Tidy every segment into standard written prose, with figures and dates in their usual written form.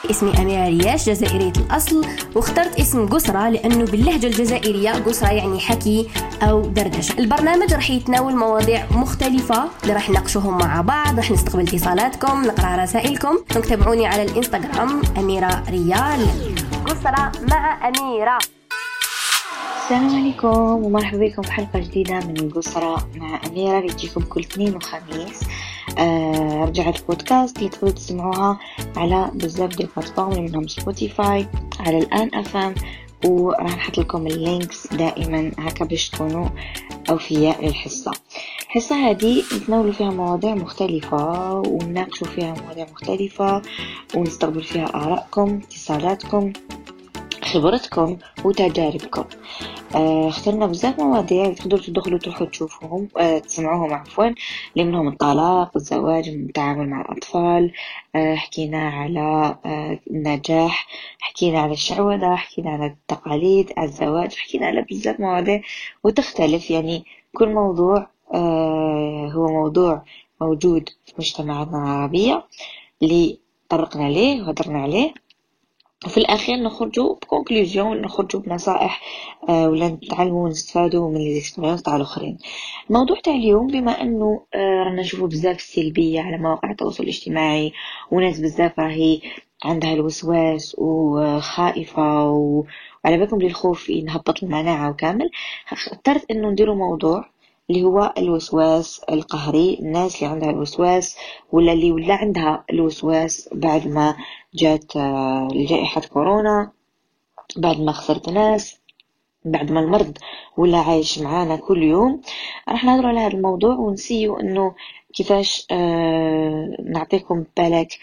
اسمي أميرة رياش، جزائرية الأصل، واخترت اسم قسرة لأنه باللهجة الجزائرية قسرة يعني حكي أو دردشة. البرنامج رح يتناول مواضيع مختلفة اللي رح نناقشوهم مع بعض، رح نستقبل اتصالاتكم، نقرأ رسائلكم. تابعوني على الإنستغرام أميرة ريال. قسرة مع أميرة. السلام عليكم ومرحبا بكم في حلقة جديدة من القسرة مع أميرة اللي تجيكم كل اثنين وخميس. رجعت البودكاست اللي تقدروا تسمعوها على بزاف دي بلاتفورم منهم سبوتيفاي، على الآن أفهم، وراح نحط لكم اللينكس دائما هكا باش تكونوا أوفياء للحصة. الحصة هذه نتناولوا فيها مواضيع مختلفة ونناقشوا فيها مواضيع مختلفة ونستقبل فيها آرائكم، اتصالاتكم، خبرتكم وتجاربكم. اخترنا بزاف مواضيع تقدروا تدخلوا تروحوا تشوفوهم، تسمعوهم عفوا، اللي منهم الطلاق، الزواج، التعامل مع الأطفال، حكينا على النجاح، حكينا على الشعوذة، حكينا على التقاليد، على الزواج، حكينا على بزاف مواضيع وتختلف. يعني كل موضوع هو موضوع موجود في مجتمعاتنا العربية اللي طرقنا ليه وهدرنا عليه، وفي الأخير نخرجوا بكونكلوزيون، نخرجوا بنصائح ولا نتعلموا ونستفادوا من الاكسبيرينس تاع الآخرين. الموضوع تاع اليوم بما أنه رانا نشوفوا بزاف سلبية على مواقع التواصل الاجتماعي، وناس بزاف راهي عندها الوسواس وخائفة وعلى بالكم للخوف نهبط المناعة وكامل. اخترت أنه نديروا موضوع اللي هو الوسواس القهري. الناس اللي عندها الوسواس ولا اللي ولا عندها الوسواس بعد ما جات جائحة كورونا، بعد ما خسرت ناس، بعد ما المرض ولا عايش معانا كل يوم. راح نهضروا على هذا الموضوع ونسيو انه كيفاش نعطيكم بالك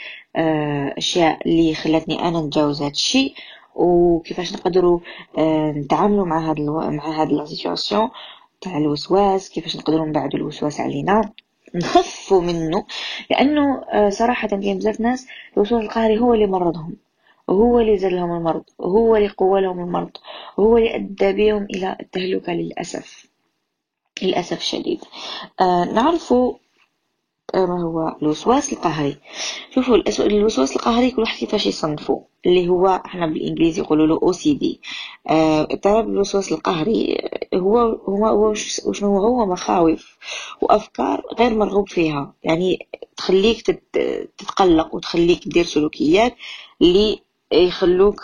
اشياء اللي خلتني انا نتجاوز هذا الشيء، وكيفاش نقدروا نتعاملوا مع هذا السيتواسيون تاع الوسواس، كيفاش نقدروا نبعدوا الوسواس علينا، نخفوا منه. لانه صراحه كاين بزاف ناس الوسواس القهري هو اللي مرضهم، وهو اللي زاد لهم المرض، وهو اللي قوى لهم المرض، وهو اللي ادى بهم الى التهلكه للاسف الشديد. نعرفوا ما هو الوسواس القهري. شوفوا الوسواس القهري كل واحد كيفاش يصنفوا، اللي هو احنا بالانجليزي يقولوا له OCD. اضطراب الوسواس القهري هو شنو هو مخاوف وافكار غير مرغوب فيها، يعني تخليك تتقلق وتخليك تدير سلوكيات اللي يخلوك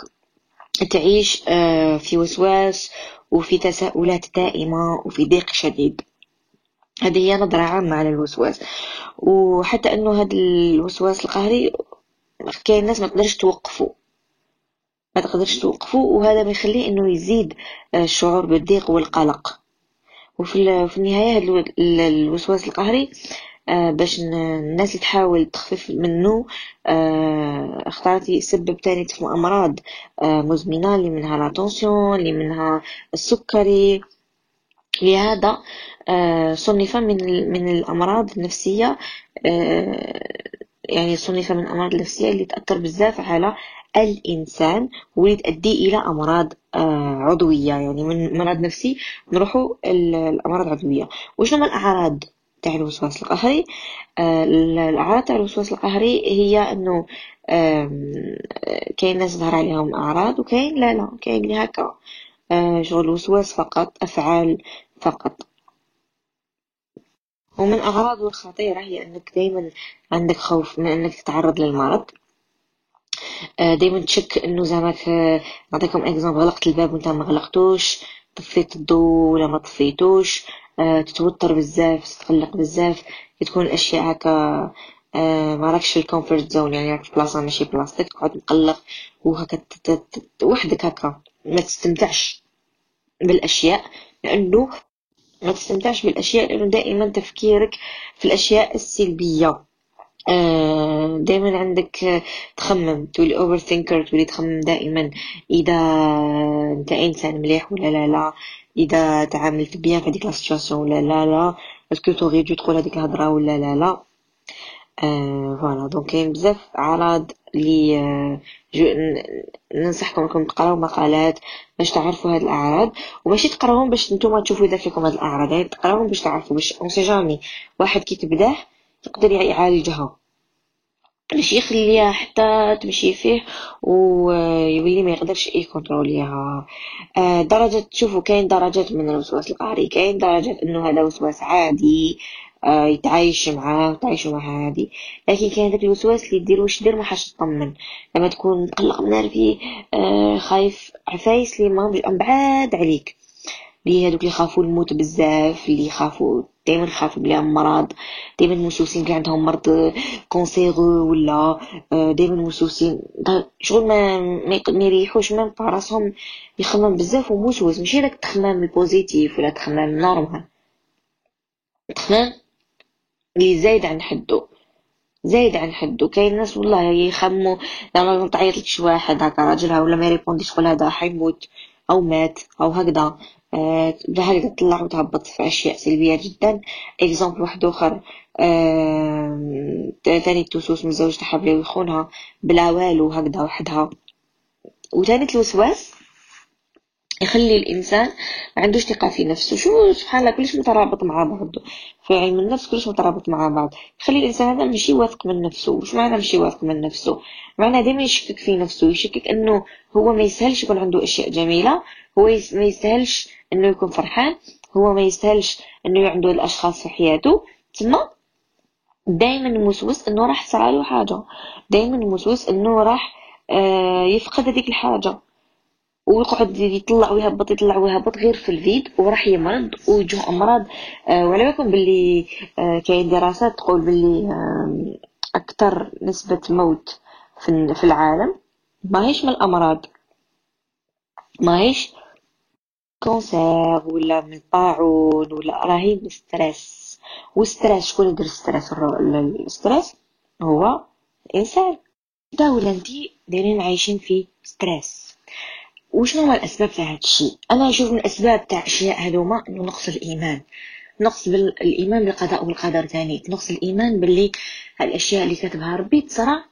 تعيش في وسواس وفي تساؤلات دائمة وفي ضيق شديد. هذه هي نظرة عامة على الوسواس. وحتى انه هذا الوسواس القهري كاين ناس ما تقدرش توقفه، وهذا ما يخليه انه يزيد الشعور بالضيق والقلق. وفي النهاية هذا الوسواس القهري باش الناس اللي تحاول تخفف منه اختارت يسبب تاني في امراض مزمنة، اللي منها الاتونسيون، اللي منها السكري. لهذا صنف من الأمراض النفسية، يعني صنف من الأمراض النفسية اللي تأثر بزاف على الإنسان واللي تؤدي إلى أمراض عضوية. يعني من مرض نفسي نروحوا الأمراض العضوية. وشنو ما الأعراض تاع الوسواس القهري؟ الأعراض تاع الوسواس القهري هي أنه كاين ناس ظهر عليهم أعراض، وكاين لا كاين اللي هكا شغل وسواس فقط، أفعال فقط. ومن أعراضه الخطيرة هي أنك دايما عندك خوف من أنك تتعرض للمرض، دايما تشك أنه زعمك. نعطيكم إكزامبل، غلقت الباب وانت ما غلقتوش، طفيت الضوء ولا ما طفيتوش، تتوتر بزاف، تتقلق بزاف، تكون الأشياء هكا ما راكش في الكومفورت زون، يعني راك في بلاصة ماشي بلاصتك، تقعد مقلق وهكا وحدك هكا ما تستمتعش بالأشياء، لأنه دائما تفكيرك في الأشياء السلبية. دائما عندك تخمم، تولي overthinker، تولي تخمم دائما إذا أنت إنسان مليح ولا لا، إذا تعاملت بيان في هذيك السيتواسيون ولا لا، اسكو تغي تدخل هذيك الهضرة ولا لا. فوالا دونك كاين بزاف اعراض اللي ننصحكم انكم تقراو مقالات باش تعرفوا هاد الاعراض، وماشي تقراوهم باش نتوما تشوفوا اذا فيكم هاد الاعراض، يعني تقراوهم باش تعرفوا، باش اون سي جامي واحد كي تبداه يقدر يعالجها. باش يخليها حتى تمشي فيه ويولي ما يقدرش يكونتروليها. درجة، تشوفوا كاين درجات من الوسواس القهري، كاين درجات انه هذا وسواس عادي يتعايش معاه وتعيشوا معاه عادي، لكن كاين داك الوسواس اللي دير واش دير ما حاش تطمن، لما تكون مقلق منرفي خايف عفايس اللي ما بعاد عليك، اللي هادوك اللي يخافوا الموت بزاف، اللي يخافوا دائما يخافوا بلي امراض، دائما موسوسين بلي عندهم مرض كونسيغو، ولا دائما موسوسين شغل ما يريحوش من راسهم، يخمم بزاف وموسوس، ماشي داك التخمام البوزيتيف ولا التخمام النورمال، التخمام اللي زايد عن حده، زايد عن حده. كاين ناس والله يخموا لما ما تعيطلكش واحد هكا راجلها ولا ما يريبونديش تقول هذا حيموت او مات او هكذا، بهكذا تطلع وتهبط في اشياء سلبيه جدا. اكزامبل واحد اخر، تاني التوسوس من زوج تاعها بلا يخونها بلا والو هكذا وحدها. وتاني الوسواس يخلي الانسان ما عندوش ثقه في نفسه. شو سبحان الله، كلش مترابط مع بعض في علم النفس، كلش مترابط مع بعض. يخلي الانسان هذا ماشي واثق من نفسه. وش معنى ماشي واثق من نفسه؟ معنى دائما يشكك في نفسه، يشكك انه هو ما يسهلش يكون عنده اشياء جميله، هو ما يسهلش انه يكون فرحان، هو ما يسهلش انه عنده الاشخاص في حياته. تما دائما موسوس انه راح تصرى حاجه، دائما موسوس انه راح يفقد هذيك الحاجه، ويقعد يطلع ويهبط يطلع ويهبط غير في الفيد، وراح يمرض ويجوه امراض. وعلى بالكم باللي كاين دراسات تقول باللي اكثر نسبة موت في العالم ماهيش من الامراض، ماهيش كونسير ولا من الطاعون، ولا راهي من الستريس. والستريس شكون يدير الستريس؟ الستريس هو الانسان. دا ولا انتي دايرين عايشين في ستريس. وشنو هو الاسباب تاع هذا الشيء؟ انا نشوف من الاسباب تاع الاشياء هذوما انه نقص الايمان، نقص بالايمان بالقضاء والقدر، ثاني نقص الايمان باللي الاشياء اللي كاتبها ربي تصرى.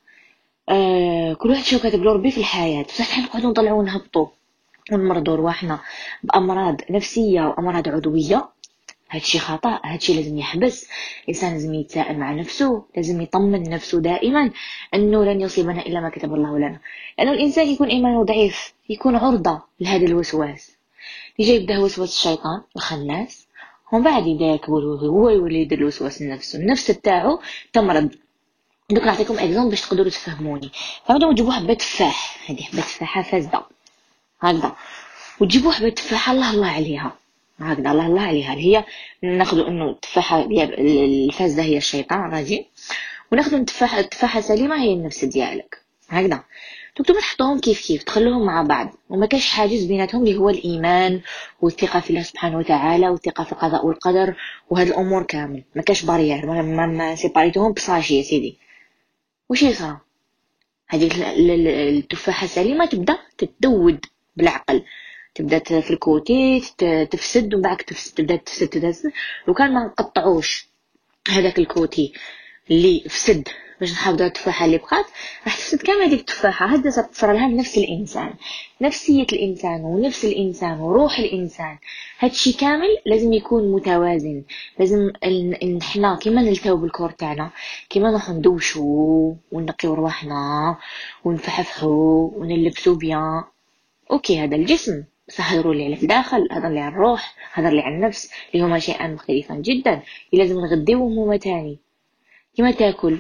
كل واحد شو كاتب له ربي في الحياه، بصح نقعدوا نطلعوا نهبطوا ونمرضوا رواحنا بامراض نفسيه وامراض عضويه. هادشي خطأ، هادشي لازم يحبس. الإنسان لازم يتساءل مع نفسه، لازم يطمن نفسه دائما أنه لن يصيبنا إلا ما كتب الله لنا، لأنه الإنسان يكون إيمانه ضعيف يكون عرضة لهذا الوسواس. يجي يبدأ وسواس الشيطان الخناس، ومن بعد يبدأ يكبر هو يولي يدير الوسواس لنفسه، النفس تاعو تمرض. دوك نعطيكم اكزومبل باش تقدروا تفهموني. فهمتوا؟ تجيبوا حبة تفاح، هذه حبة تفاحة فاسدة هكذا، وتجيبوا حبة تفاحة الله الله عليها هكذا، الله الله عليها، اللي هي ناخذوا انه التفاحه الفاسده هي الشيطان راجي، وناخذوا التفاحه سليمه هي النفس ديالك هكذا. تكتبوا تحطوهم كيف كيف، تخلوهم مع بعض، وما كاش حاجز بيناتهم اللي هو الايمان والثقه في الله سبحانه وتعالى والثقه في القضاء والقدر وهذه الامور كامل. ما كاش بارير، ما سيباريتهم بصاشي يا سيدي. واش يصرى؟ هذه التفاحه السليمه تبدا تتدود بالعقل، تبدا في الكوتي تفسد، ومن بعد تبدا تفسد. لو كان ما نقطعوش هذاك الكوتي اللي فسد باش نحافظوا على التفاحه اللي بقات، راح تفسد كامل هذيك التفاحه. هذا صار لها نفس الانسان، نفسيه الانسان ونفس الانسان وروح الانسان. هادشي كامل لازم يكون متوازن. لازم نحنا كيما نلتاو بالكور تاعنا، كيما نروحو ندوشو ونقيو رواحنا ونفحفحو ونلبسو بيان. اوكي هذا الجسم، بصح هضروا اللي على الداخل، هذا اللي على الروح، هذا اللي على النفس، اللي هما شيئان مختلفان جدا. لازم نغديوهم هما تاني. كما تاكل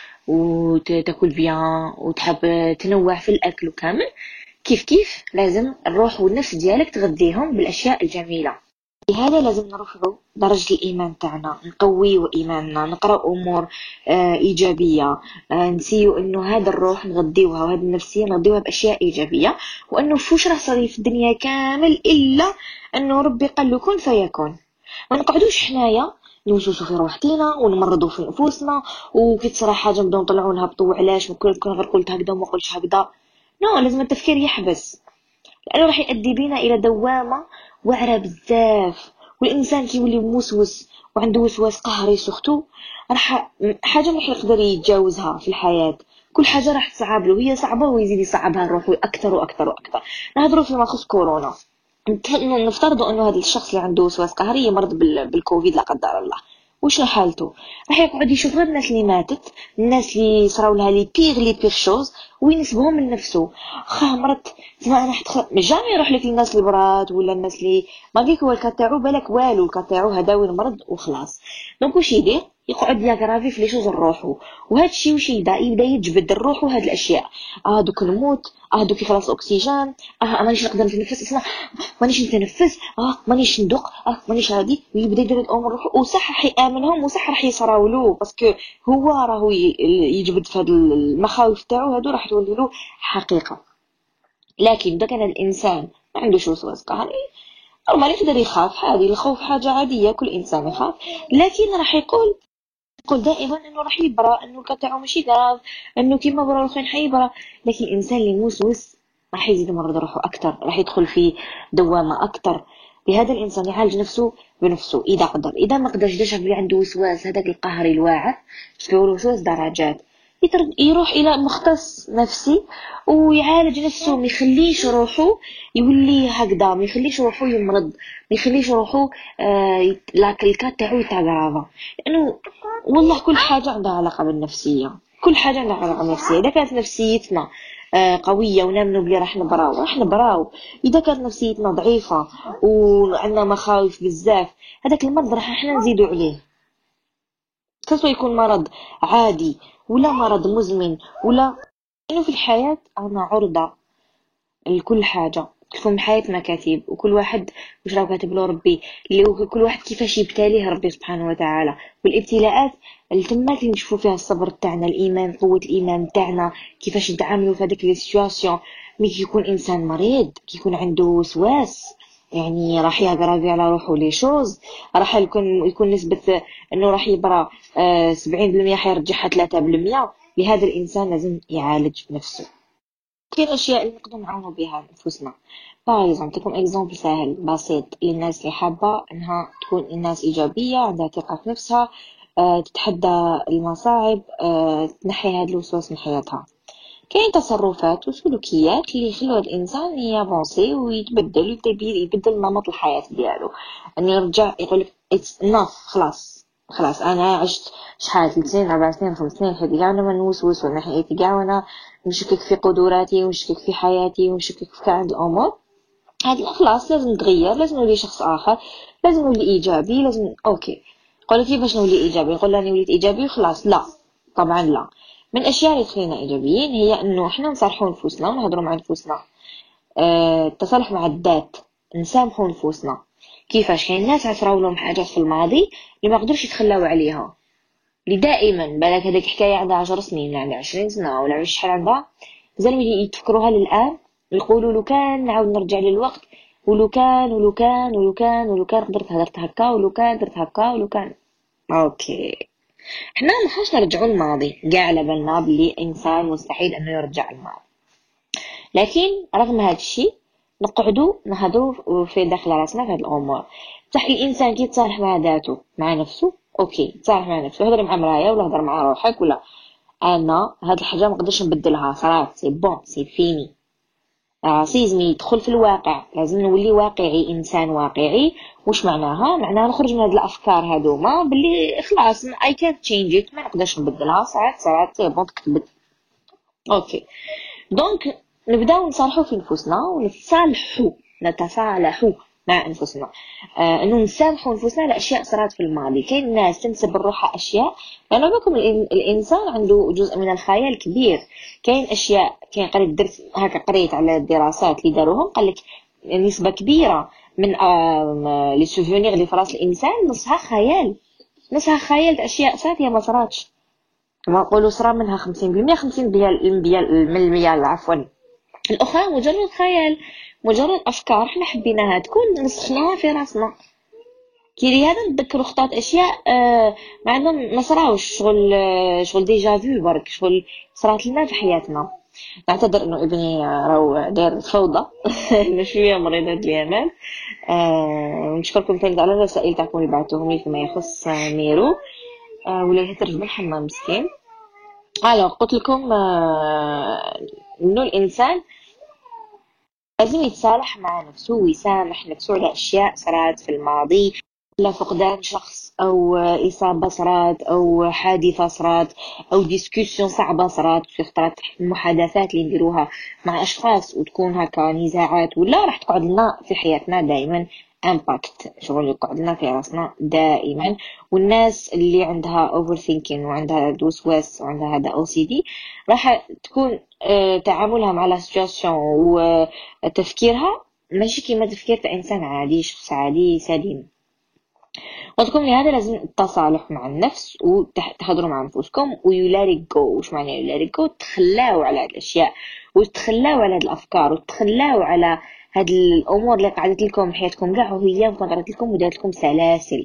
وتاكل بيان وتحب تنوع في الاكل وكامل، كيف كيف لازم الروح والنفس ديالك تغذيهم بالاشياء الجميله. لهذا لازم نرفعوا درجة الإيمان تاعنا، نقويوا إيماننا، نقرأ أمور إيجابية، نسيو إنه هذا الروح نغذيوها وهذا النفسية نغذيوها بأشياء إيجابية، وإنه فوش راح صار في الدنيا كامل إلا إنه ربي قال له كن فيكون. ما نقعدوش حنايا نوسوسوا في روحتنا ونمرضوا في نفوسنا، وكي تصرى حاجة نبداو نطلعوا نهبطوا علاش كون غير قلت هكذا وما قلتش هكذا. لازم التفكير يحبس، لأنه راح يؤدي بنا إلى دوامة واعرة بزاف. والإنسان كيولي موسوس وعنده وسواس قهري سختو، راح حاجة ما يقدر يتجاوزها في الحياة. كل حاجة راح تصعب له، هي صعبة ويزيد يصعبها لروحو أكثر وأكثر وأكثر. نهضروا فيما يخص كورونا، نفترضوا أنه هذا الشخص اللي عنده وسواس قهري يمرض بالكوفيد لا قدر الله، وشنو حالته؟ راح يقعد يشوف غير الناس اللي ماتت، الناس اللي صراو لها لي بيغ شوز، وينسبهم من نفسه. خا مرت زعما انا جامي يروح لك الناس اللي برات ولا الناس اللي ما قالك هو الكا تاعو بالك والو، الكا تاعو هذا وين مرض وخلاص. دونك واش يدير؟ يقعد يغرافي في لي شوز لروحو، وهذا الشيء واش يبدا يجبد لروحو هاد الاشياء. دوك نموت، دوك يخلص اكسجين، مانيش نقدر نتنفس، اسمع مانيش نتنفس، مانيش ندق، مانيش هادي، ويبدا يدير الامور روحو، وصح راح يامنهم وصح راح يصراولو، باسكو هو راهو يجبد في هاد المخاوف تاعو، هادو راح تولي له حقيقه. لكن اذا كان الانسان ما عندوش وسواس قهري نورمال يقدر يخاف عادي، الخوف حاجه عاديه كل انسان يخاف، لكن راح يقول دائما انه راح يبرا، انه الكتاعو ماشي كراف، انه كيما برا الاخرين حيبرا. لكن الانسان اللي موسوس راح يزيد يمرض روحه اكثر، راح يدخل في دوامه اكثر. لهذا الانسان يعالج نفسه بنفسه اذا قدر. اذا ما قدرش داش اللي عنده وسواس هذاك القهري الواعر، شكون الوسواس درجات، يروح الى مختص نفسي ويعالج نفسه، ما يخليش روحه يولي هكذا، ما يخليش روحه يمرض، ما يخليش روحه الكات تاعو يتعرض. لانه والله كل حاجه عندها علاقه بالنفسيه، كل حاجه عندها علاقه بالنفسيه. اذا كانت نفسيتنا قويه ونامنوا بلي راح نبراو، اذا كانت نفسيتنا ضعيفه وعندنا مخاوف بزاف، هذاك المرض راح احنا نزيدوا عليه. سواء يكون مرض عادي ولا مرض مزمن، ولا انه في الحياه انا عرضه لكل حاجه. كلكم حياتنا كاتب، وكل واحد واش راه كاتب له ربي، اللي هو كل واحد كيفاش يبتليه ربي سبحانه وتعالى. والابتلاءات التمات اللي نشوفوا فيها الصبر تاعنا، الايمان، قوه الايمان تاعنا، كيفاش نتعاملوا في هذيك لي سيتوياسيون. مي كيكون انسان مريض، كيكون عنده وسواس، يعني راح يغرافي على روحه لي شوز، راح يكون نسبه انه راح يبرا 70% حيرجعها 3%. لهذا الانسان لازم يعالج نفسه. كاين اشياء اللي نقدر نعاونوا بها نفوسنا. باغ نعطيكم اكزامبل سهل بسيط للناس اللي حابه انها تكون الناس ايجابيه، عندها ثقه في نفسها، تتحدى المصاعب، تنحي هذا الوسواس من حياتها. كاين تصرفات وسلوكيات اللي يخلوا الانسان يافونسي ويتبدل يبدل نمط الحياه ديالو، انه يرجع يقول لك خلاص انا عشت شحال 3 سنين 4 سنين 5 سنين هذه كاع انا ما نوسوس ولا حياتي كاع وانا نشكك في قدراتي ونشكك في حياتي ونشكك في كاع الامور هذه. خلاص لازم نتغير، لازم نولي شخص اخر، لازم نولي ايجابي، لازم اوكي. قولي كيفاش نولي ايجابي؟ نقول راني وليت ايجابي وخلاص؟ لا طبعا لا. من الاشياء اللي تخلينا ايجابيين هي انه احنا نصالحوا نفوسنا ونهضروا مع نفوسنا. التصالح مع الذات، نسامحوا نفوسنا. كيفاش؟ كاين ناس عثروا لهم حاجات في الماضي اللي ما قدروش يتخلاو عليها، اللي دائما بالك هذيك حكايه عندها 10 سنين ولا 20 سنه ولا شحال عندها، مازال يتفكروها للان، يقولوا لو كان نعاود نرجع للوقت، ولو كان قدرت هدرت هكا، ولو كان درت هكا، ولو كان. اوكي، احنا ما خاصش نرجعوا الماضي، كاع على بالنا بلي انسان مستحيل انه يرجع الماضي، لكن رغم هذا الشيء نقعدوا نهضروا في داخل راسنا في هذه الامور. صح الانسان كي يتصالح مع ذاته مع نفسه، اوكي تصالح مع نفسه، هضر مع مرايه ولا هضر مع روحك، ولا انا هاد الحاجه ما نقدرش نبدلها، صراحه سي بون سي فيني. راسيزم يدخل في الواقع، لازم نولي واقعي، انسان واقعي. واش معناها نخرج من هاد الافكار هذوما باللي خلاص اي كانت تشينج ات، ما نقدرش نبدلها، صراحه سي بون تكتبت. اوكي دونك نبداو نصالحوا في نفوسنا نتصالحوا مع انفسنا، انه نسامحوا نفوسنا على اشياء صارت في الماضي. كاين ناس تنسب لروحها اشياء، لانه بكم الانسان عنده جزء من الخيال كبير. كاين اشياء، كاين قريت على الدراسات اللي داروهم، قال لك نسبه كبيره من لي سوفونير اللي في راس الانسان نصها خيال اشياء صارت هي ما صراتش. كما نقولوا صرا منها 50% 50% عفوا، الاخرى مجرد خيال، مجرد افكار احنا حبيناها تكون نسخناها في راسنا. كي هذا نتذكروا خطات اشياء ما عندهم ما صراوش، شغل ديجا فيو، برك شغل صرات لنا في حياتنا. نعتذر انه ابني راهو داير فوضى انه شويه مريضه اليمن. نشكركم ثاني على الرسائل تاعكم اللي بعثوهم لي فيما يخص ميرو، ولا يترجم الحمام مسكين. قلت لكم انه الانسان لازم يتصالح مع نفسه ويسامح نفسه على اشياء صارت في الماضي، لا فقدان شخص أو إصابة صرات أو حادثة صرات أو ديسكوسيون صعبة صرات، خطرات المحادثات اللي نديروها مع أشخاص وتكون هكا نزاعات، ولا راح تقعد لنا في حياتنا دائما امباكت، شغل يقعد لنا في راسنا دائما. والناس اللي عندها اوفر ثينكين وعندها وسواس وعندها هذا او سي دي راح تكون تعاملها مع لا سيتواسيون وتفكيرها ماشي كيما تفكير تاع انسان عادي، شخص عادي سليم. وتكون لهذا لازم التصالح مع النفس وتحضروا مع نفسكم ويلاري جو. وش معنى يلاري جو؟ تخلاو على هاد الاشياء وتخلاو على هاد الافكار وتخلاو على هاد الامور اللي قعدت لكم حياتكم كاع وهي مقدرت لكم ودارت لكم سلاسل.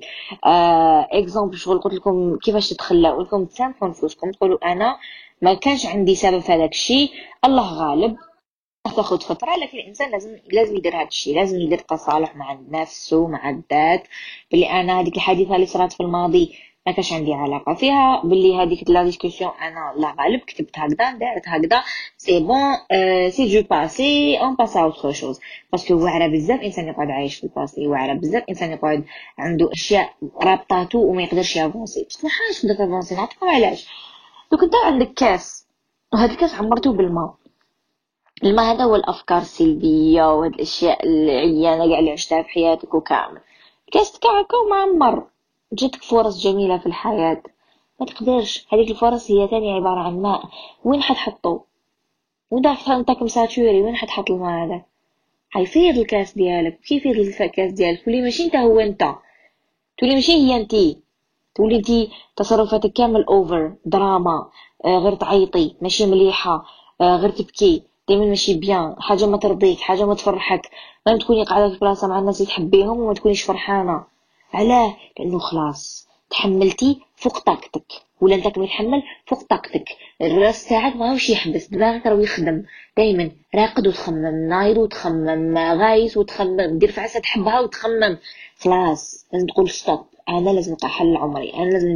اكزامبل شغل قلت لكم كيفاش تتخلاو، انكم تسامحوا نفسكم تقولوا انا ما كانش عندي سبب في هذاك الشيء، الله غالب، تاخذ فترة، لكن الإنسان لازم يدير هذا الشيء، لازم يدير تصالح مع النفس ومع الذات، باللي أنا هذيك الحادثة اللي صارت في الماضي ما كانش عندي علاقة فيها، باللي هذيك لا ديسكوسيون أنا لا غالب كتبت هكذا دارت هكذا سي بون، سي جو باسي اون باس ا اوتر شوز. باسكو واعره بزاف انسان يقعد عايش في الباسي، واعره بزاف انسان يقعد عنده اشياء رابطاتو وما يقدرش يافونسي. بس ما حاجه تقدر تافونسي، نعطيك علاش. لو كنت عندك كاس وهذا الكاس عمرته بالماء، الماء هذا هو الافكار السلبيه وهاد الاشياء العيانه كاع اللي عشتها في حياتك وكامل، كاس كعكه ومعمر. جاتك فرص جميله في الحياه ما تقدرش، هذيك الفرص هي تاني عباره عن ماء، وين حتحطو؟ وداك انتك مساتوري، وين حتحط الماء هذا؟ حيفيض الكاس ديالك. كيف يفيض الكاس ديالك؟ تولي ماشي انت هو انت، تولي ماشي هي انتي، تولي انتي تصرفاتك كامل اوفر دراما، غير تعيطي ماشي مليحه، غير تبكي دايما ماشي بيان، حاجه ما ترضيك، حاجه ما تفرحك، ما تكوني قاعده في بلاصه مع الناس اللي تحبيهم وما تكونيش فرحانه. علاه؟ لانه خلاص تحملتي فوق طاقتك، ولا انت كمتحمل فوق طاقتك. الراس تاعك ماهوش يحبس، دماغك راه يخدم دايما، راقد وتخمم، نايض وتخمم، غايس وتخمم، دير فعسه تحبها وتخمم. خلاص لازم تقول ستوب، انا لازم نلقى حل لعمري، انا لازم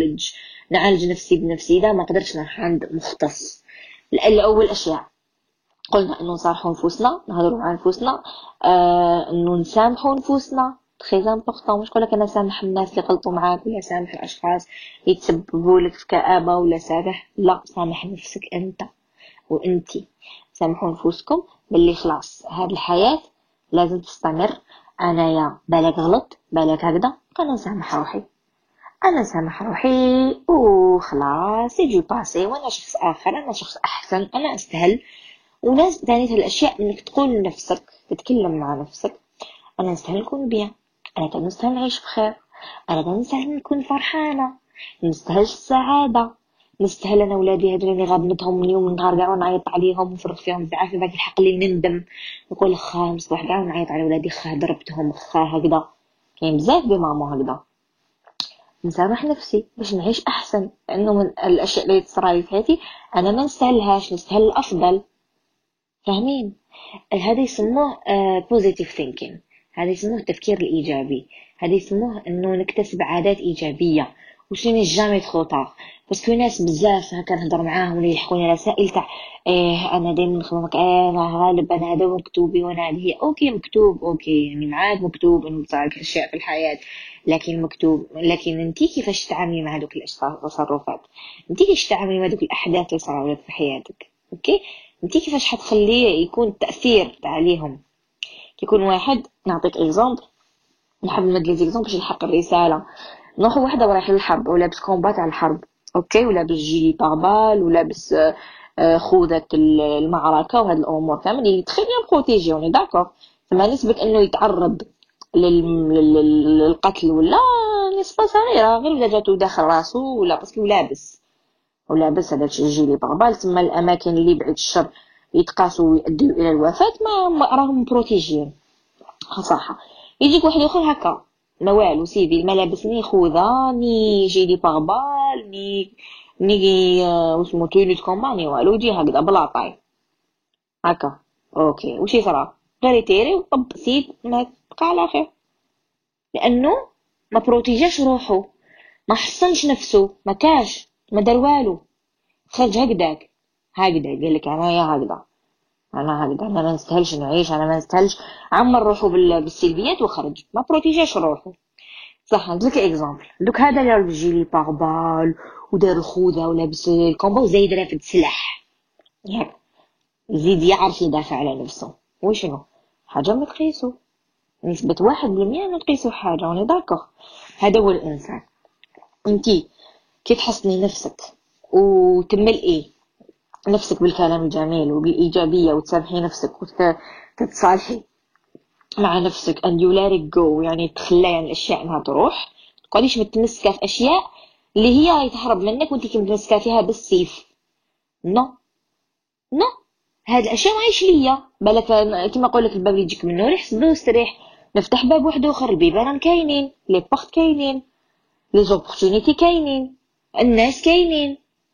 نعالج نفسي بنفسي، اذا ما قدرتش نروح عند مختص. الاول اشياء قلنا انه نصارحوا نفوسنا، نهضروا مع نفوسنا، انه نسامحوا نفوسنا تري امبورطون. مش نقولك انا سامح الناس اللي غلطوا معاك، ولا سامح الاشخاص اللي يتسببوا لك في كآبة، ولا سامح، لا، سامح نفسك انت وانتي. سامحوا نفوسكم باللي خلاص هاد الحياة لازم تستمر. انايا بالك غلط، بالك هكذا، انا نسامح روحي، انا سامح روحي وخلاص يجي باسي، وانا شخص اخر، انا شخص احسن، انا استاهل. وناس ثانية الاشياء انك تقول لنفسك، تتكلم مع نفسك، انا نستاهل نكون بيان، انا كان نستاهل نعيش بخير، انا كان نستاهل نكون فرحانة، نستاهل السعادة، نستاهل انا ولادي هذول اللي غابنتهم من يوم لنهار كاع ونعيط عليهم ونفرغ فيهم بالعافية، باقي الحق اللي نندم نقول خا نصبح كاع ونعيط على ولادي، خا ضربتهم، خا هكذا. كاين بزاف دي ماما هكذا. نسامح نفسي باش نعيش احسن، لانه من الاشياء اللي تصرالي في حياتي انا ما نستاهلهاش، نستاهل الافضل. فاهمين؟ هذا يسموه positive thinking، هذا يسموه التفكير الإيجابي، هذا يسموه إنه نكتسب عادات إيجابية. وسيني جامي ترو طار، بس في ناس بزاف هكا نهضر معاهم ولا يحكوني رسائل تاع انا دائما نخدمك، انا غالب، انا هذا مكتوبي وانا هذه. اوكي مكتوب، اوكي يعني معاك مكتوب انه تصارك اشياء في الحياه، لكن مكتوب، لكن انتي كيفاش تتعاملي مع هذوك التصرفات، انتي كيفاش تتعاملي مع هذوك الاحداث اللي صارت في حياتك. اوكي انتي كيفاش حتخليه يكون التاثير عليهم. يكون واحد، نعطيك اكزامبل، نحب نمد لي زيكزامبل باش نحقق الرساله. ناخذ واحده ورايح للحرب ولابس كومبات على الحرب، اوكي، ولابس جيلي باربال، ولابس خوذه المعركه وهاد الامور كامل اللي تخي بيان بروتيجي، وني داكور. ثم نسبه انه يتعرض للقتل ولا نسبه صغيره، غير اذا جاتو داخل راسو ولا باسكو ولابس هذاك الجيلي باربال. تما الاماكن اللي بعيد الشر يتقاسوا ويؤدوا الى الوفاه ما راهم بروتيجيين صراحه. يجيك واحد اخر هكا ما والو، سيفيل، ما لابس ني خوذه ني جيلي باربال ني واسمو تونيت كومبا ني والو، يجي هكذا بلاطاي هكا. اوكي وش يصرا؟ غير يتيري وطب سيد ما بقى على خير، لانه ما بروتيجاش روحو، ما حصنش نفسه، ما كاش، ما دار والو، خرج هكداك قال لك انايا هكذا، انا هكذا، انا ما نستاهلش نعيش، انا ما نستاهلش، عمر روحو بالسلبيات وخرج، ما بروتيجاش روحو. صح. نديك اكزامبل. دوك هذا اللي راه يجي لي باربال ودار الخوذه ولابس الكومبو وزايد رافد سلاح، ياك يزيد يعرف يدافع على نفسه. وشنو حاجه ما تقيسو، نسبه 1% ما تقيسو حاجه. وني داكوغ. هذا هو الانسان. انتي كي تحسني نفسك وتملئي نفسك بالكلام الجميل وبالايجابيه وتسامحي نفسك وتتصالحي مع نفسك and you let it go، يعني تخلي عن الاشياء انها تروح، تقعديش متمسكه في اشياء اللي هي تهرب منك وانت متمسكه فيها بالسيف. نو نو، هاد الاشياء ماهيش ليا. بالك كيما نقول لك الباب اللي يجيك منه ريح صدو استريح. نفتح باب واحد اخر، البيبان كاينين، لي بورت كاينين، لي زوبورتونيتي كاينين، الناس كاينين.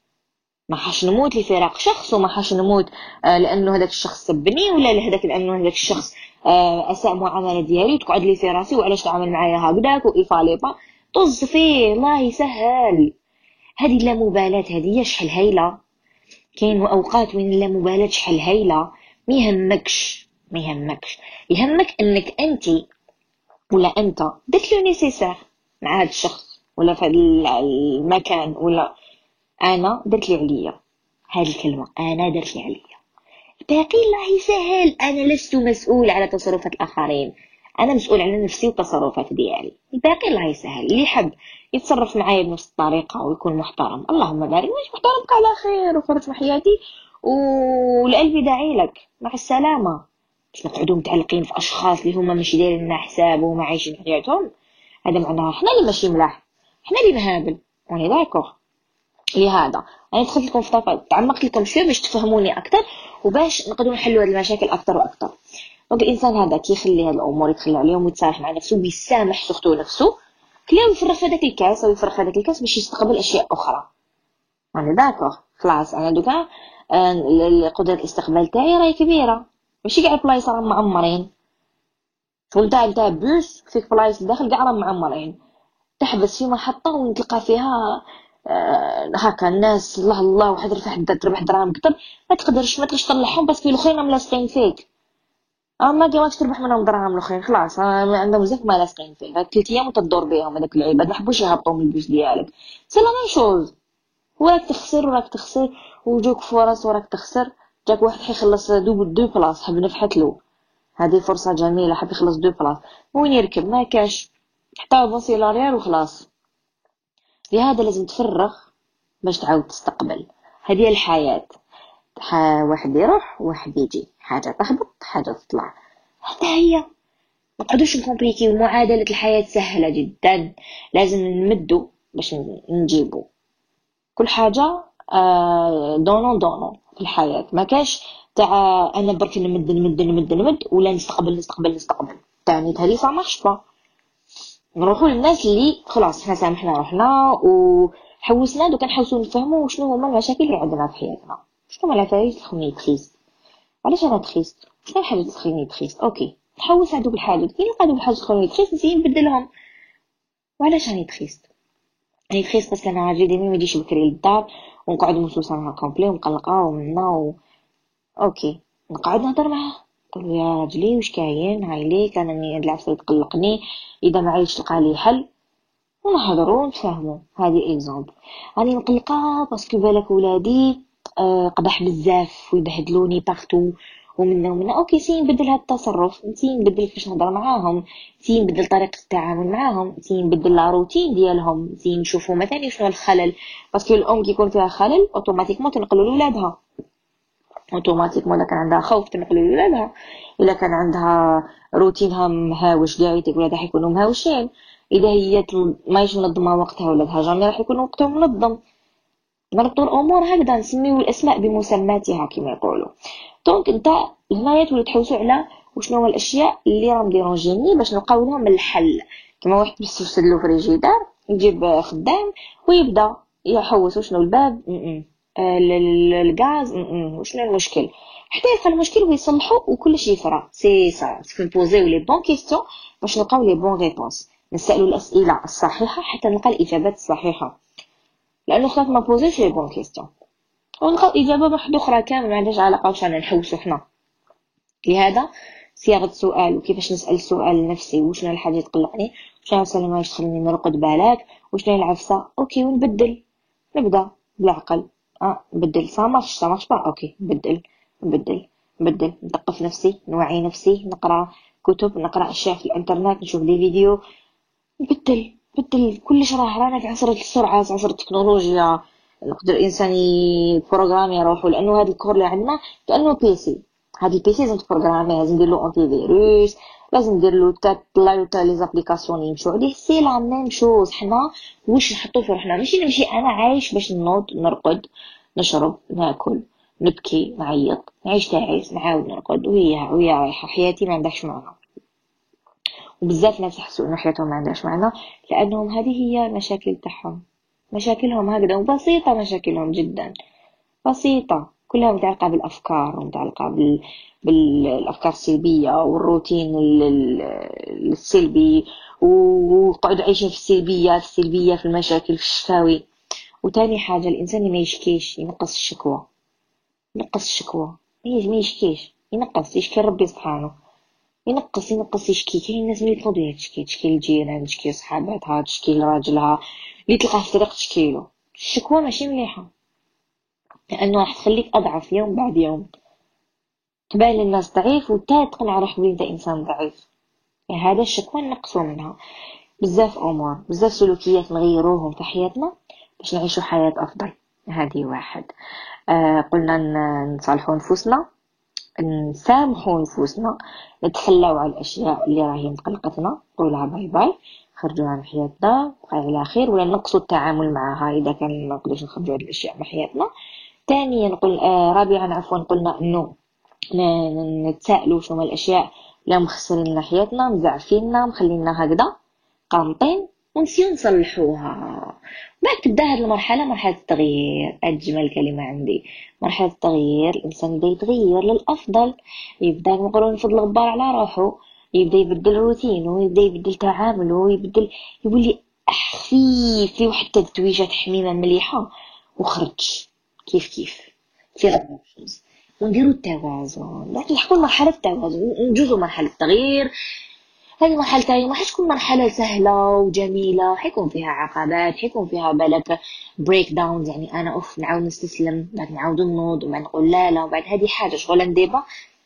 ما حاش نموت لفراق شخص، وما حاش نموت لانه هذاك الشخص سبني، ولا لهذاك لانه هذاك الشخص اساء معامله ديالي وتقعد لي في راسي وعلاش تعامل معايا هكذاك ويفالي با. طز فيه الله يسهل. هذه اللامبالاه هذه شحال هايله. كاين اوقات وين اللامبالاه شحال هايله. ما يهمكش يهمك انك انت ولا انت درت لو نيسيسير مع هذا الشخص ولا في هذا المكان، ولا انا درت لي عليا. هذه الكلمه انا درت لي عليا، باقي الله يسهل. انا لست مسؤول على تصرفات الاخرين، انا مسؤول على نفسي والتصرفات ديالي. باقي الله يسهل. اللي يحب يتصرف معايا بنفس الطريقه ويكون محترم، اللهم بارك. مش محترمك على خير وخرج من حياتي والقلب داعي لك، مع السلامه. باش نقعدوا متعلقين في اشخاص اللي هما ماشي دايرين لنا حساب وما عايشين حياتهم، هذا معناها احنا اللي ماشي ملاح، احنا اللي مهابل. وني داكوغ. لهذا انا دخلت لكم في تعمقت لكم شويه باش تفهموني اكثر وباش نقدروا نحلوا هذه المشاكل اكثر واكثر. دونك الانسان هذا كيخلي هذه الامور يتخلى عليهم ويتصالح مع نفسه ويسامح سورتو نفسه، كليو يفرغ في هذاك الكاس او يفرغ في هذاك الكاس باش يستقبل اشياء اخرى. انا داكوغ خلاص. انا دوكا قدره الاستقبال تاعي راهي كبيره، ماشي كاع البلايص راهم معمرين. تاع بوس فيك بلايص داخل كاع راهم معمرين، تحبس في محطه ونتلقى فيها هكا الناس الله الله واحد رفع حدا تربح دراهم كتر، ما تقدرش تطلعهم باسكو الاخرين ملاصقين فيك. اما كيفاش تربح منهم دراهم الاخرين؟ خلاص عندهم بزاف ما لاصقين فيك. هاد 3 ايام وتدور بهم هذاك العباد، ما حبوش يهبطوا من البوس ديالك. سي لا ميم شوز. وراك تخسر وجوك فرص وراك تخسر. جاك واحد حيخلص دو بلاص حب نفحت له، هذه فرصه جميله، حب يخلص 2 بلاص وين يركب؟ ما كاش، حتى بونسي لاريال وخلاص. لهذا لازم تفرغ باش تعاود تستقبل. هذه الحياة، واحد يروح واحد يجي، حاجة تهبط حاجة تطلع. هذا هي. ما نقعدوش نكومبليكيو. معادلة الحياة سهلة جدا، لازم نمدو باش نجيبو كل حاجة. دونو في الحياة. ما كاش تاع انا برك نمد ولا نستقبل تاني هذه صح مارش با. نروحوا للناس اللي خلاص احنا سامحنا روحنا وحوسنا، دوك نحاولوا نفهموا شنو هما المشاكل اللي عندنا في حياتنا. شنو هما العفايس اللي تخليني تخيست؟ علاش انا تخيست؟ شنو الحاجه اللي تخليني تخيست؟ اوكي نحوس هذوك الحاجات كي نلقى هذوك الحاجات تخليني تخيست نزيد نبدلهم. وعلاش راني تخيست؟ راني تخيست باسكو انا راجلي ديما ما يجيش بكري للدار ونقعد موسوسه معاه كومبلي ومقلقه ومنا اوكي نقعد نهضر معاه نقول له يا راجلي واش كاين؟ هاي ليك انا هاد العفسه تقلقني، اذا ما عرفتش تلقى لي حل ونهضروا ونتفاهموا. هذه اكزامبل. راني مقلقه باسكو بالك ولادي قبح بزاف ويبهدلوني بارتو ومنا اوكي سي نبدل هذا التصرف، سي نبدل كيفاش نهضر معاهم، سي نبدل طريقه التعامل معاهم، سي نبدل لا روتين ديالهم، سي نشوفوا مثلا شنو الخلل. باسكو الام كي يكون فيها خلل اوتوماتيكمون تنقلوا لولادها، اوتوماتيكمون اذا كان عندها خوف تنقلوا لولادها، الا كان عندها روتينها مهاوش كاع ولادها حيكونوا مهاوشين، اذا هي ماهيش منظمه وقتها ولادها جامي راح يكون وقتهم منظم. نربطوا الامور هكذا، نسميو الاسماء بمسماتها كما يقولوا. دونك انت هنايا تولي تحوسوا على وشنو هما الاشياء اللي راهم ديرونجيني باش نلقاو لهم الحل. كما واحد يستفسد له فريجيدار يجيب خدام ويبدا يحوس وشنو الباب الغاز وشنو المشكل حتى يلقى المشكل ويصلحه وكل شيء يفرى. سي سا نبوزيو لي بون كيستيون باش نلقاو لي بون ريبونس، نسالوا الاسئله الصحيحه حتى نلقى الاجابات الصحيحه، لانه خلاص ما بوزيش لي بون كيستيون ونلقاو اجابه واحده اخرى كامل ما عندهاش علاقه واش رانا نحوسوا حنا. لهذا صياغة سؤال وكيفاش نسأل السؤال لنفسي، وشنو الحاجة اللي تقلقني، وشنو العفسة اللي ما تخليني نرقد بالك، وشنو العفسة. اوكي، ونبدل، نبدا بالعقل. نبدل، سامارش با، اوكي نبدل، نثقف نفسي، نوعي نفسي، نقرا كتب، نقرا اشياء في الانترنت، نشوف لي فيديو، نبدل كلش. رانا في عصر السرعة، عصر التكنولوجيا، نقدر الانسان يبروغرامي روحو، لانه هذا الكور اللي عندنا كانه بيسي. هاد البيسي لازم تبروغرامي، لازم ندير له انتي فيروس، لازم ندير له تطلع له لي زابليكاسيون اللي يمشوا عليه. سي لا ميم شوز، حنا واش نحطو في روحنا، ماشي نمشي انا عايش باش نوض نرقد نشرب ناكل نبكي نعيط نعيش تعيس نعاود نرقد، وهي رايحه حياتي ما عندهاش معنى. وبزاف ناس يحسوا انه حياتهم ما عندهاش معنى، لانهم هذه هي المشاكل تاعهم. مشاكلهم هكذا، وبسيطه مشاكلهم جدا بسيطة، كلها متعلقة بالأفكار، ومتعلقة بالأفكار السلبية والروتين السلبي، وقعدوا عايشين في السلبية في المشاكل، في الشكاوي. وتاني حاجة، الإنسان اللي ما يشكيش ينقص الشكوى، ما يشكيش، ينقص، يشكي ربي سبحانه، ينقص يشكي. كاين الناس ملي تفضل تشكي الجيران، تشكي صحاباتها، تشكي لراجلها اللي تلقاه في الطريق تشكيله. الشكوى ماشي مليحة، لأنه راح تخليك أضعف يوم بعد يوم، تبان للناس ضعيف وتا تقنع روحك بلي انت إنسان ضعيف. يعني هذا الشكوى نقصوا منها. بزاف أمور، بزاف سلوكيات نغيروهم في حياتنا باش نعيشوا حياة أفضل. هذه واحد. قلنا نصالحوا نفوسنا، نسامحوا نفوسنا، نتخلاو على الأشياء اللي راهي مقلقتنا، نقولها باي باي، خرجوها من حياتنا، بقى على خير، ولا نقصوا التعامل معها إذا كان ما نقدرش نخرجوا هذه الأشياء من حياتنا. ثانيا رابعا عفوا، قلنا انه نتسائلوا شنو الاشياء اللي مخسرين لنا حياتنا، مزعفيننا، مخلينا هكذا قانطين، ونسيو نصلحوها. بعد تبدا هذه المرحله، مرحله التغيير. اجمل كلمه عندي مرحله التغيير. الانسان يبدا يتغير للافضل، يبدا نقولوا نفض الغبار على روحه، يبدا يبدل روتينه، يبدا يبدل تعامله، يولي خفيف في واحد التدويجات حميمه مليحه، وخرج كيف في اوبشنز. ونديروا التوازن، بعد نحكوا مرحله التوازن، نجوزوا مرحله التغيير. هذه مرحله التغيير ما حتكون مرحله سهله وجميله، حيكون فيها عقبات، حيكون فيها بالك بريك داونز، يعني انا نعاود نستسلم، بعد نعاود نوض، وبعد نقول لا، وبعد هذه حاجه شغل نديبه.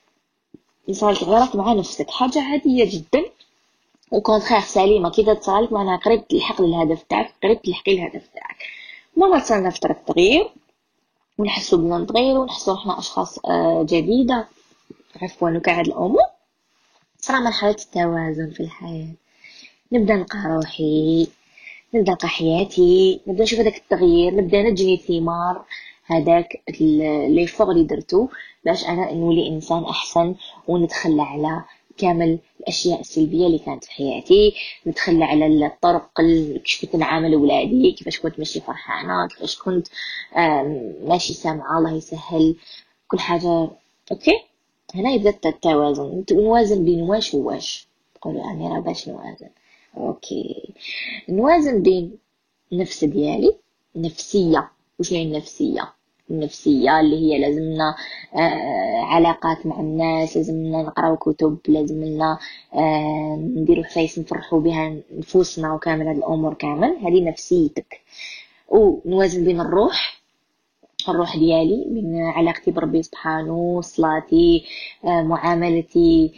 يصير تغيرات مع نفسك حاجه عاديه جدا، وكونترير سليمه. كي تصالك معناها قريب تلحق للهدف تاعك، قريب تلحقي الهدف تاعك. ما وصلنا في طريق التغيير، ونحسوا بنا نتغير، ونحسوا احنا اشخاص جديده، عفوا وكاع هاد الامور. صرا مرحله التوازن في الحياه، نبدا نلقى روحي، نبدا نلقى حياتي، نبدا نشوف هذاك التغيير، نبدا نجني ثمار هذاك لي فور اللي درتو باش انا نولي انسان احسن، ونتخلى على كامل الاشياء السلبيه اللي كانت في حياتي، نتخلى على الطرق كيفاش كنت نعامل ولادي، كيفاش كنت ماشي فرحانه، كيفاش كنت ماشي سامعه. الله يسهل كل حاجه. اوكي، هنا يبدا التوازن، نوازن بين واش وواش. تقولوا اميره باش نوازن؟ اوكي، نوازن بين النفس ديالي، نفسيه. وشنو هي النفسيه اللي هي لازمنا علاقات مع الناس، لازمنا نقراو كتب، لازمنا نديرو حسايس نفرحوا بها نفوسنا، وكامل هاد الامور كامل هذه نفسيتك. ونوازن بين الروح ديالي، بين علاقتي بربي سبحانه، صلاتي، معاملتي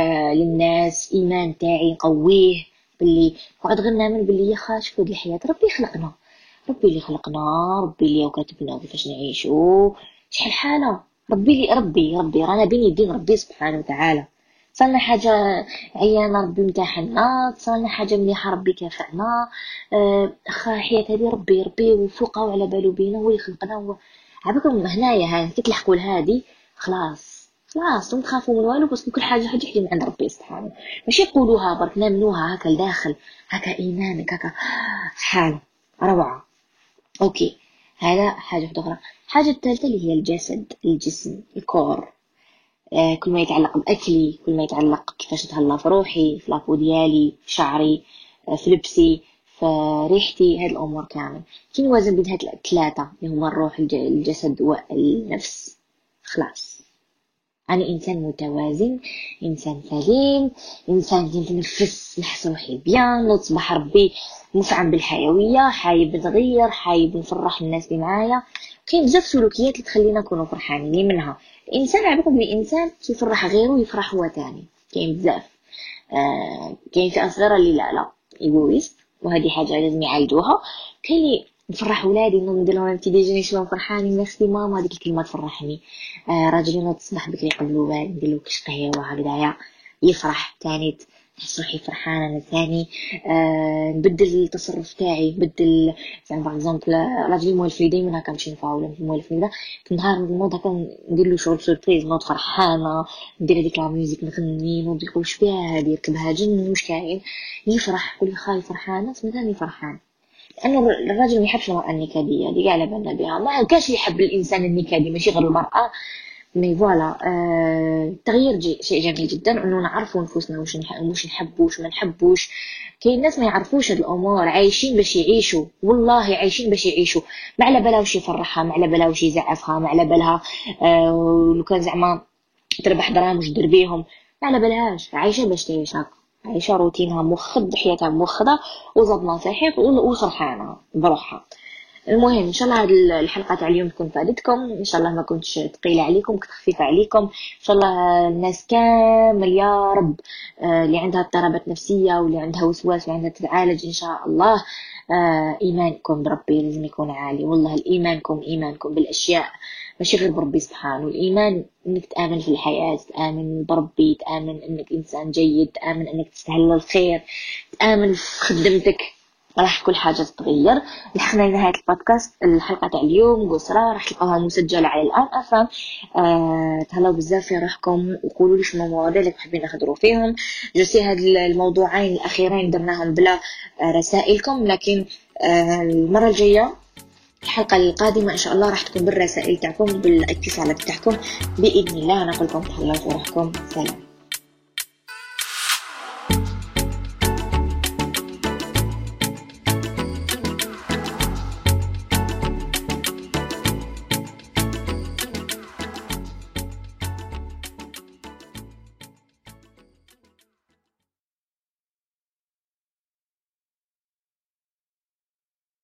للناس، ايمان تاعي نقويه، باللي نقعد غير نامن باللي يا خاش في الحياه ربي خلقنا، ربي اللي خلقنا، ربي اللي وكاتبنا كيفاش نعيشوا، شحال حاله، ربي رانا بين يدين ربي سبحانه وتعالى. صلنا حاجه عيانه ربي امتحنا، صلنا حاجه مليحه ربي كافئنا. حياه هذه ربي وفوقه وعلى بالو بينا، هو اللي خلقنا. هو عباكم هنايا هاي كي تلحقوا لهادي خلاص ما تخافوا من والو، بس كل حاجه حاجه من عند ربي سبحانه. ماشي يقولوها برك، نامنوها هكا لداخل، هكا ايمانك هكا حال روعه. اوكي، هذا حاجه اخرى. حاجه الثالثه اللي هي الجسم الكور. كل ما يتعلق باكلي، كل ما يتعلق كيفاش نتهلا في روحي، في لابو ديالي، في شعري، في لبسي، في ريحتي، هاد الامور كامل. كي نوازن بين هاد الثلاثه اللي هما الروح، الجسد والنفس، خلاص أنا إنسان متوازن، إنسان سليم، إنسان يتنفس نحس روحي بيان، نصبح ربي مفعم بالحيوية، حايب نغير، حايب نفرح الناس اللي معايا. كاين بزاف سلوكيات اللي تخلينا نكونوا فرحانين، منها الإنسان عبقم الإنسان يفرح غيره يفرح هو تاني. كاين بزاف كاين فئة صغيرة اللي لا إيغويست، وهذه حاجة لازم يعالجوها. كاين اللي نفرح ولادي انه ندير لهم بتي ديجوني شويه فرحانين ميرسي ماما، هذيك الكلمه تفرحني. راجلي نوض الصباح بكري قبل الوالد ندير له كاش قهوه هكذايا يفرح تاني، نحس روحي فرحانه انا ثاني. نبدل التصرف تاعي، نبدل زعما باغ اكزومبل راجلي موالفني دائما هكا نمشي نفاول موالفني دا في نهار نوض هكا ندير له شغل سوربريز، نوض فرحانه ندير هذيك لا ميوزيك نغني، نوض يقول واش بها هذه يركبها جن واش كاين، يفرح يقول لي خاي فرحانه ثاني فرحان. لأنه الرجل ما يحبش المرأة النكدية اللي قاعدة بالنا بها، ما كاش يحب الإنسان النكدي ماشي غير المرأة. مي فوالا التغيير شيء جميل جدا، انه نعرفوا نفوسنا واش نحبوا واش ما نحبوش. كاين ناس ما يعرفوش هاد الامور، عايشين باش يعيشوا، والله عايشين باش يعيشوا، ما على بالها واش يفرحها، ما على بالها واش يزعفها، ما على بالها لو كان زعما تربح دراهم واش دير بيهم، ما على بالهاش، عايشه باش تعيش هكا، عايشه روتينها موخد، حياتها موخده وزبطنا صحيح وفرحانه بروحها. المهم ان شاء الله هذه الحلقه تاع اليوم تكون فادتكم، ان شاء الله ما كنتش ثقيله عليكم، كنت خفيفه عليكم. ان شاء الله الناس كامل يا رب اللي عندها اضطرابات نفسيه واللي عندها وسواس واللي عندها تتعالج ان شاء الله. ايمانكم بربي لازم يكون عالي، والله ايمانكم بالاشياء ماشي غير بربي سبحانه. الايمان انك تامن في الحياه، تامن بربي، تامن انك انسان جيد، تامن انك تستاهل الخير، تامن في خدمتك، راح كل حاجة تتغير. لحقنا لنهاية البودكاست. الحلقة تاع اليوم قصرى، راح تلقاها مسجلة على الآن أفهم. تهلاو بزاف في روحكم وقولوا لي شنو المواضيع اللي تحبين نخدروا فيهم. جوسي هاد الموضوعين الأخيرين درناهم بلا رسائلكم، لكن المرة الجاية الحلقة القادمة إن شاء الله راح تكون بالرسائل تاعكم، بالاتصالات تاعكم بإذن الله. أنا أقول لكم تهلاو في روحكم، سلام.